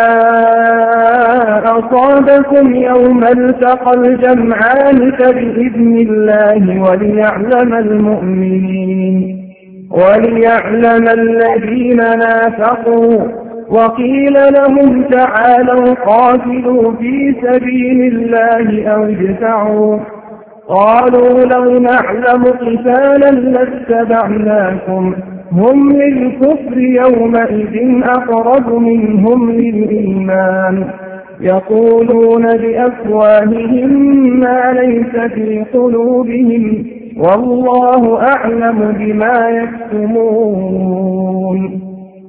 أصابكم يوم التقى الجمعان فبإذن الله وليعلم المؤمنين وليعلم الذين نافقوا وقيل لهم تعالوا قاتلوا في سبيل الله أو ادفعوا قالوا لو نعلم قتالا لاتبعناكم هم للكفر يومئذ أقرب منهم للإيمان يقولون بأفواههم ما ليس في قلوبهم والله أعلم بما يكتمون.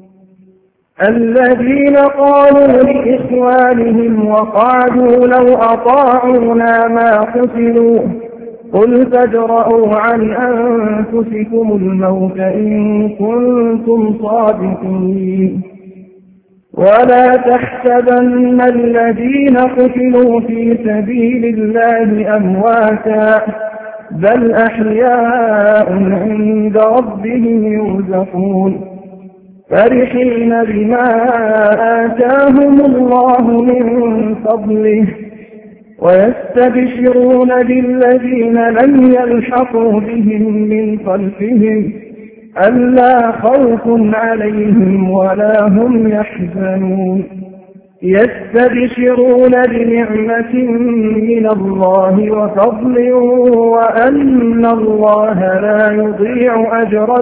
الذين قالوا لإخوانهم وقعدوا لو أطاعونا ما قتلوا قل فادرءوا عن أنفسكم الموت إن كنتم صادقين. ولا تحسبن الذين قتلوا في سبيل الله أمواتا بل أحياء عند ربهم يرزقون فرحين بما آتاهم الله من فضله ويستبشرون بالذين لم يلحقوا بهم من خلفهم ألا خوف عليهم ولا هم يحزنون يستبشرون بنعمة من الله وفضل وأن الله لا يضيع أجر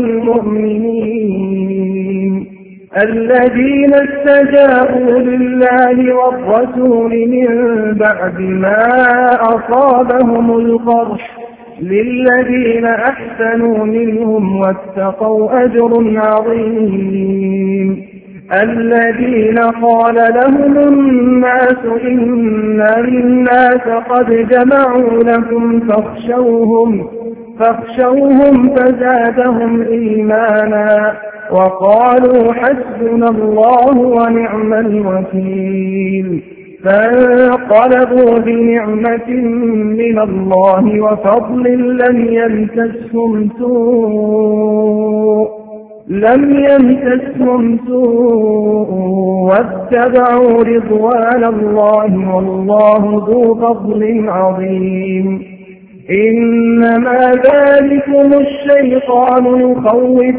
المؤمنين الذين استجابوا لله والرسول من بعد ما أصابهم القرح للذين أحسنوا منهم واتقوا أجر عظيم الذين قال لهم الناس إن الناس قد جمعوا لكم فاخشوهم فاخشوهم فزادهم إيمانا وقالوا حسبنا الله ونعم الوكيل فانقلبوا بنعمة من الله وفضل لم يمسسهم سوء لم يمسسهم سوء واتبعوا رضوان الله والله ذو فضل عظيم إنما ذلكم الشيطان يخوف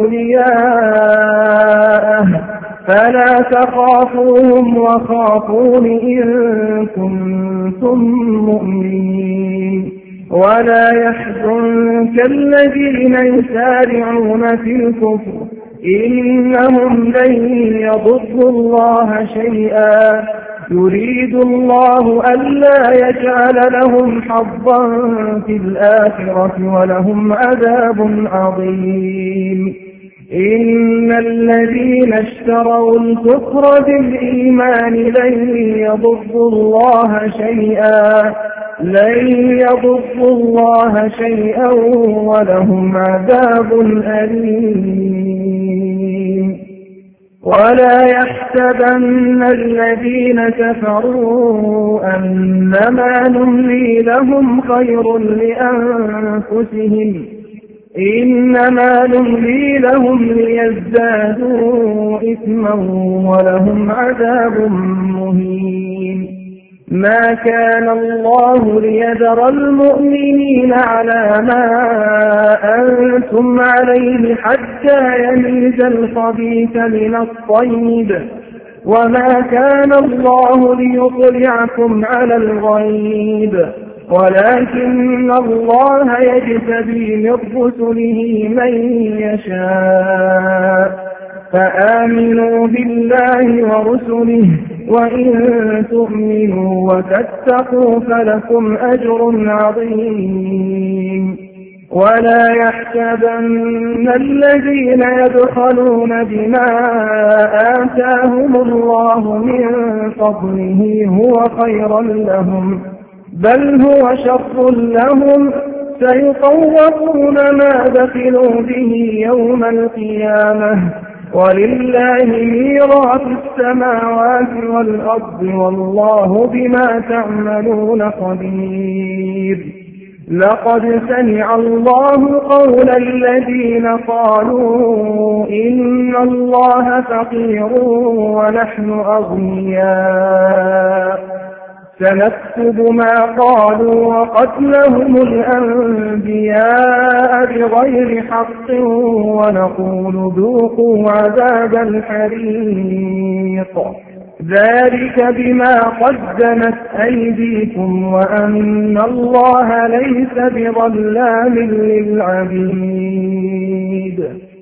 أولياءه فلا تخافوهم وخافون إن كنتم مؤمنين ولا يحزنك الذين يسارعون في الكفر إنهم لن يضروا الله شيئا يريد الله ألا يجعل لهم حظا في الآخرة ولهم عذاب عظيم إن الذين اشتروا الكفر بالإيمان لن يضروا الله شيئا لن يضروا الله شيئا ولهم عذاب أليم ولا يحسبن الذين كفروا أنما نملي لهم خير لأنفسهم إنما نملي لهم ليزدادوا إثما ولهم عذاب مهين ما كان الله ليذر المؤمنين على ما أنتم عليه حتى يميز الخبيث من الطيب وما كان الله ليطلعكم على الغيب ولكن الله يجتبي من رسله من يشاء فآمنوا بالله ورسله وإن تؤمنوا وتتقوا فلكم أجر عظيم ولا يحسبن الذين يبخلون بما آتاهم الله من فضله هو خيرا لهم بل هو شر لهم سيطوقون ما بخلوا به يوم القيامة ولله ميراث السماوات والأرض والله بما تعملون خبير لقد سمع الله قول الذين قالوا إن الله فقير ونحن أغنياء سنكتب ما قالوا وقتلهم الأنبياء بغير حق ونقول ذوقوا عذاب الحريق ذلك بما قدمت أيديكم وأن الله ليس بظلام للعبيد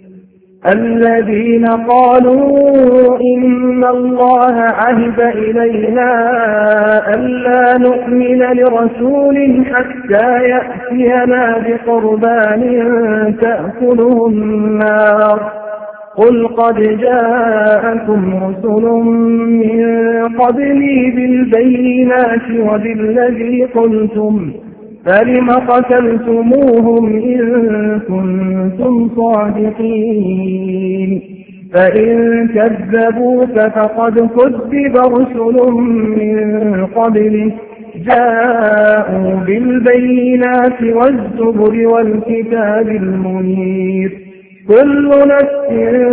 الذين قالوا إن الله عهد إلينا ألا نؤمن لرسول حتى يأتينا بقربان تأكله النار قل قد جاءكم رسل من قبلي بالبينات وبالذي قلتم فلم قتلتموهم إن كنتم صادقين فإن كذبوك فقد كذب رسل من قبلك جاءوا بالبينات والزبر والكتاب المنير كل نفس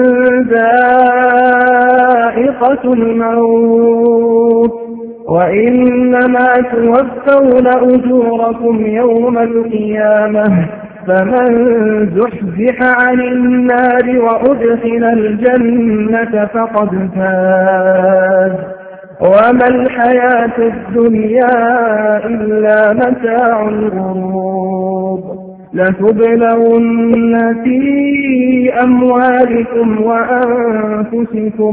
ذائقة الموت وإنما توفون أجوركم يوم القيامة فمن زحزح عن النار وأدخل الجنة فقد فاز وما الحياة الدنيا إلا متاع الغرور لتبلون في أموالكم وأنفسكم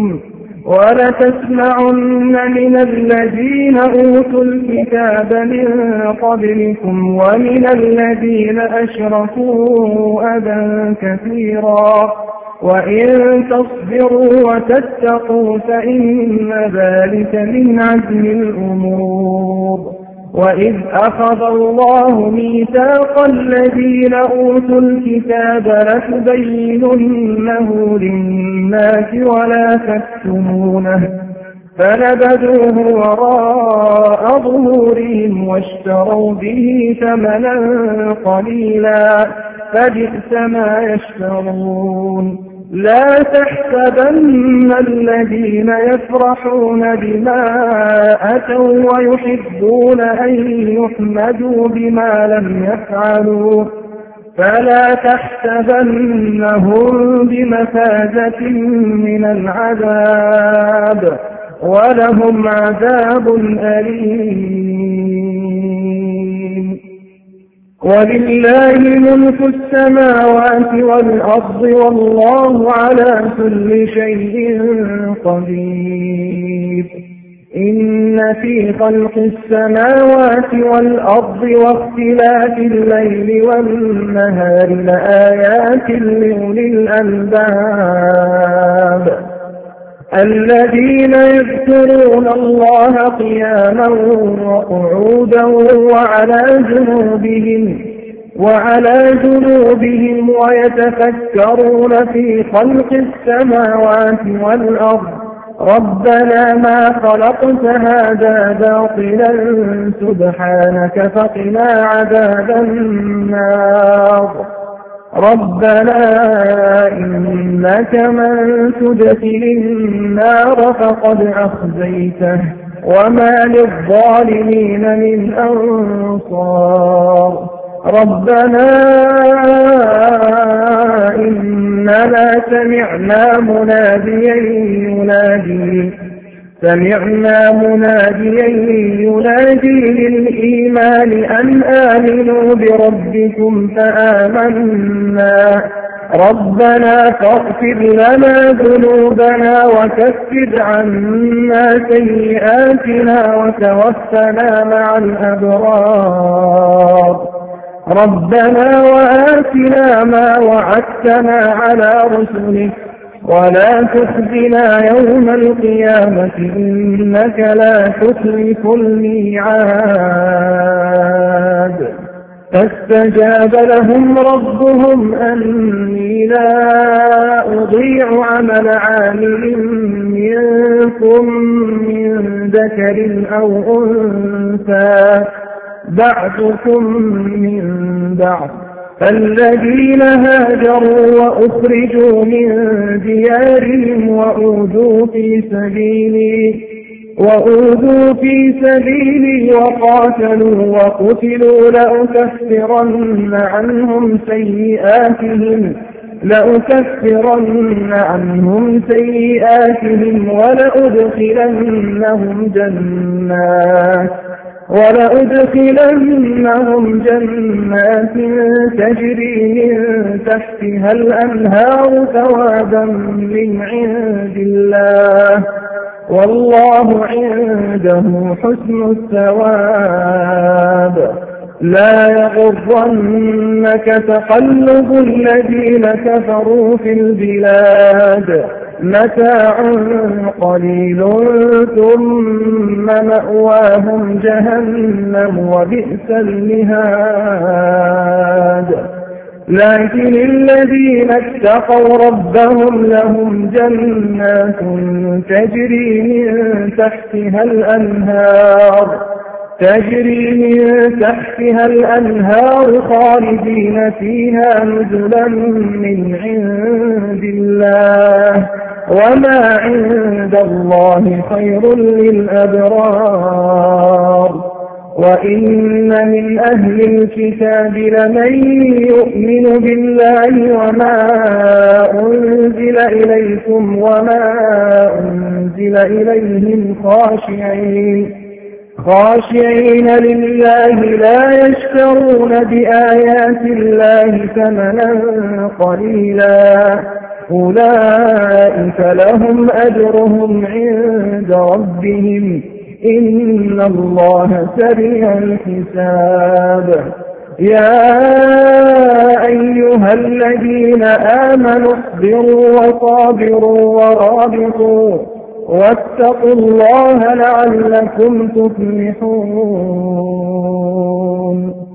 ولتسمعن من الذين أوتوا الكتاب من قبلكم ومن الذين أشركوا أذى كثيرا وإن تصبروا وتتقوا فإن ذلك من عزم الأمور وإذ أخذ الله ميثاق الذين أوتوا الكتاب لتبيننه للناس ولا تكتمونه فنبذوه وراء ظهورهم واشتروا به ثمنا قليلا فبئس ما يشترون لا تحسبن الذين يفرحون بما أتوا ويحبون أن يحمدوا بما لم يفعلوا فلا تحسبنهم بمفازة من العذاب ولهم عذاب أليم ولله ملك السماوات والأرض والله على كل شيء قدير إن في خلق السماوات والأرض واختلاف الليل والنهار لآيات لأولي الألباب الذين يذكرون الله قياما وقعودا وعلى جنوبهم وعلى جنوبهم ويتفكرون في خلق السماوات والأرض ربنا ما خلقت هذا باطلا سبحانك فقنا عذاب النار ربنا إنك من تدخل النار فقد أخزيته وما للظالمين من أنصار ربنا إننا سمعنا مناديا ينادي سمعنا مناديا ينادي للإيمان أن ربكم فآمنا ربنا فاغفر لنا ذنوبنا وكفر عنا سيئاتنا وتوفنا مع الأبرار ربنا وآتنا ما وعدتنا على رسلك ولا تخزنا يوم القيامة إنك لا تخلف الميعاد فاستجاب لهم ربهم أني لا أضيع عمل عامل منكم من ذكر أو أنثى بعضكم من بعض فالذين هاجروا وأخرجوا من ديارهم وأوذوا في سبيلي وأوذوا في سبيلي وقاتلوا وقتلوا لأكفرن عنهم سيئاتهم لأكفرن عنهم سيئاتهم ولأدخلنهم جنات ولأدخلنهم جنات تجري من تحتها الأنهار ثوابا من عند الله والله عنده حسن الثواب لا يغرنك تقلب الذين كفروا في البلاد متاع قليل ثم مأواهم جهنم وبئس المهاد لكن الذين اتقوا ربهم لهم جنات تجري من تحتها الأنهار تجري من تحتها الأنهار خالدين فيها نزلا من عند الله وما عند الله خير للأبرار وإن من أهل الكتاب لمن يؤمن بالله وما أنزل إليكم وما أنزل إليهم خاشعين خاشعين لله لا يشترون بآيات الله ثمنا قليلا أولئك لهم أجرهم عند ربهم إن الله سريع الحساب يا أيها الذين آمنوا اصبروا وصابروا ورابطوا واتقوا الله لعلكم تفلحون